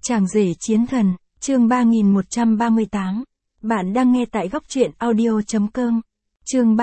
Chàng rể chiến thần, chương 3138. Bạn đang nghe tại góc truyện audio.com. Chương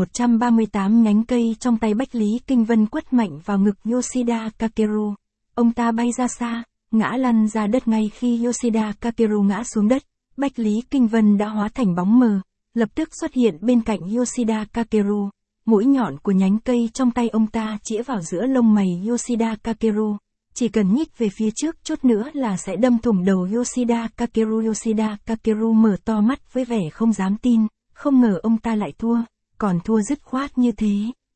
3138. Nhánh cây trong tay Bách Lý Kinh Vân quất mạnh vào ngực Yoshida Kakeru. Ông ta bay ra xa, ngã lăn ra đất. Ngay khi Yoshida Kakeru ngã xuống đất, Bách Lý Kinh Vân đã hóa thành bóng mờ, lập tức xuất hiện bên cạnh Yoshida Kakeru. Mũi nhọn của nhánh cây trong tay ông ta chĩa vào giữa lông mày Yoshida Kakeru. Chỉ cần nhích về phía trước chút nữa là sẽ đâm thủng đầu Yoshida Kakeru. Yoshida Kakeru mở to mắt với vẻ không dám tin, không ngờ ông ta lại thua, còn thua dứt khoát như thế.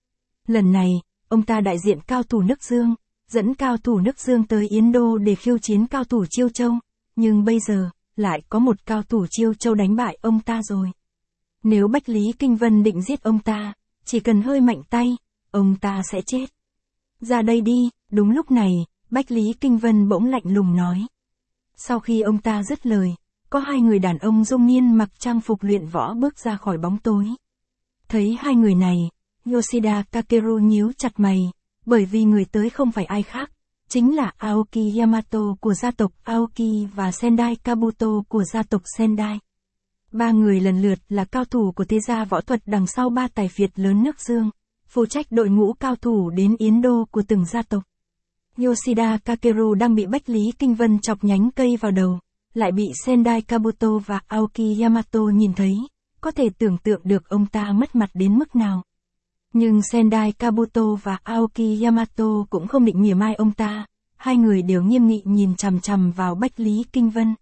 Lần này, ông ta đại diện cao thủ nước Dương, dẫn cao thủ nước Dương tới Yến Đô để khiêu chiến cao thủ Chiêu Châu, nhưng bây giờ, lại có một cao thủ Chiêu Châu đánh bại ông ta rồi. Nếu Bách Lý Kinh Vân định giết ông ta, chỉ cần hơi mạnh tay, ông ta sẽ chết. Ra đây đi. Đúng lúc này, Bách Lý Kinh Vân bỗng lạnh lùng nói. Sau khi ông ta dứt lời, có hai người đàn ông trung niên mặc trang phục luyện võ bước ra khỏi bóng tối. Thấy hai người này, Yoshida Kakeru nhíu chặt mày, bởi vì người tới không phải ai khác, chính là Aoki Yamato của gia tộc Aoki và Sendai Kabuto của gia tộc Sendai. Ba người lần lượt là cao thủ của thế gia võ thuật đằng sau ba tài phiệt lớn nước Dương, phụ trách đội ngũ cao thủ đến Yến Đô của từng gia tộc. Yoshida Kakeru đang bị Bách Lý Kinh Vân chọc nhánh cây vào đầu, lại bị Sendai Kabuto và Aoki Yamato nhìn thấy, có thể tưởng tượng được ông ta mất mặt đến mức nào. Nhưng Sendai Kabuto và Aoki Yamato cũng không định mỉa mai ông ta, hai người đều nghiêm nghị nhìn chằm chằm vào Bách Lý Kinh Vân.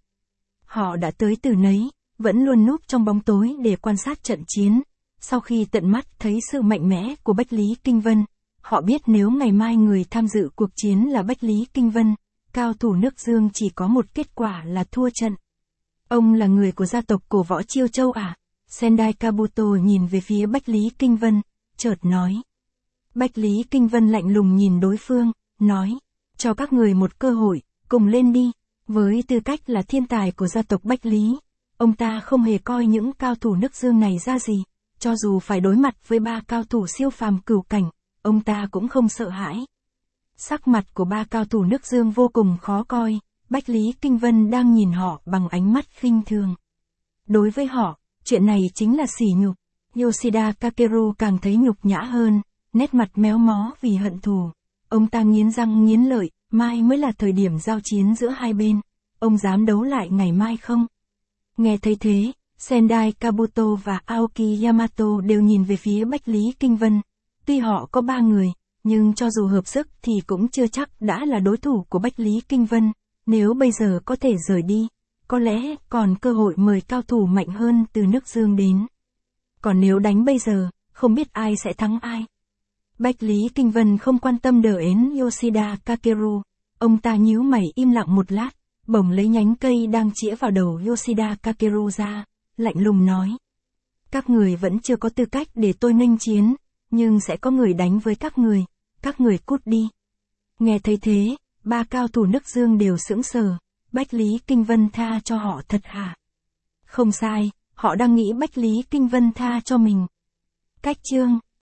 Họ đã tới từ nấy, vẫn luôn núp trong bóng tối để quan sát trận chiến. Sau khi tận mắt thấy sự mạnh mẽ của Bách Lý Kinh Vân, họ biết nếu ngày mai người tham dự cuộc chiến là Bách Lý Kinh Vân, cao thủ nước Dương chỉ có một kết quả là thua trận. Ông là người của gia tộc cổ võ Chiêu Châu à? Sendai Kabuto nhìn về phía Bách Lý Kinh Vân, chợt nói. Bách Lý Kinh Vân lạnh lùng nhìn đối phương, nói, cho các người một cơ hội, cùng lên đi. Với tư cách là thiên tài của gia tộc Bách Lý, ông ta không hề coi những cao thủ nước Dương này ra gì, cho dù phải đối mặt với ba cao thủ siêu phàm cửu cảnh, ông ta cũng không sợ hãi. Sắc mặt của ba cao thủ nước Dương vô cùng khó coi, Bách Lý Kinh Vân đang nhìn họ bằng ánh mắt khinh thường. Đối với họ, chuyện này chính là sỉ nhục. Yoshida Kakeru càng thấy nhục nhã hơn, nét mặt méo mó vì hận thù. Ông ta nghiến răng nghiến lợi, mai mới là thời điểm giao chiến giữa hai bên. Ông dám đấu lại ngày mai không? Nghe thấy thế, Sendai Kabuto và Aoki Yamato đều nhìn về phía Bách Lý Kinh Vân. Tuy họ có ba người, nhưng cho dù hợp sức thì cũng chưa chắc đã là đối thủ của Bách Lý Kinh Vân. Nếu bây giờ có thể rời đi, có lẽ còn cơ hội mời cao thủ mạnh hơn từ nước Dương đến. Còn nếu đánh bây giờ, không biết ai sẽ thắng ai. Bách Lý Kinh Vân không quan tâm đờ ến Yoshida Kakeru. Ông ta nhíu mày im lặng một lát, bỗng lấy nhánh cây đang chĩa vào đầu Yoshida Kakeru ra, lạnh lùng nói. Các người vẫn chưa có tư cách để tôi nghênh chiến, nhưng sẽ có người đánh với các người cút đi. Nghe thấy thế, ba cao thủ nước Dương đều sững sờ, Bách Lý Kinh Vân tha cho họ thật hả? Không sai, họ đang nghĩ Bách Lý Kinh Vân tha cho mình. Cách chương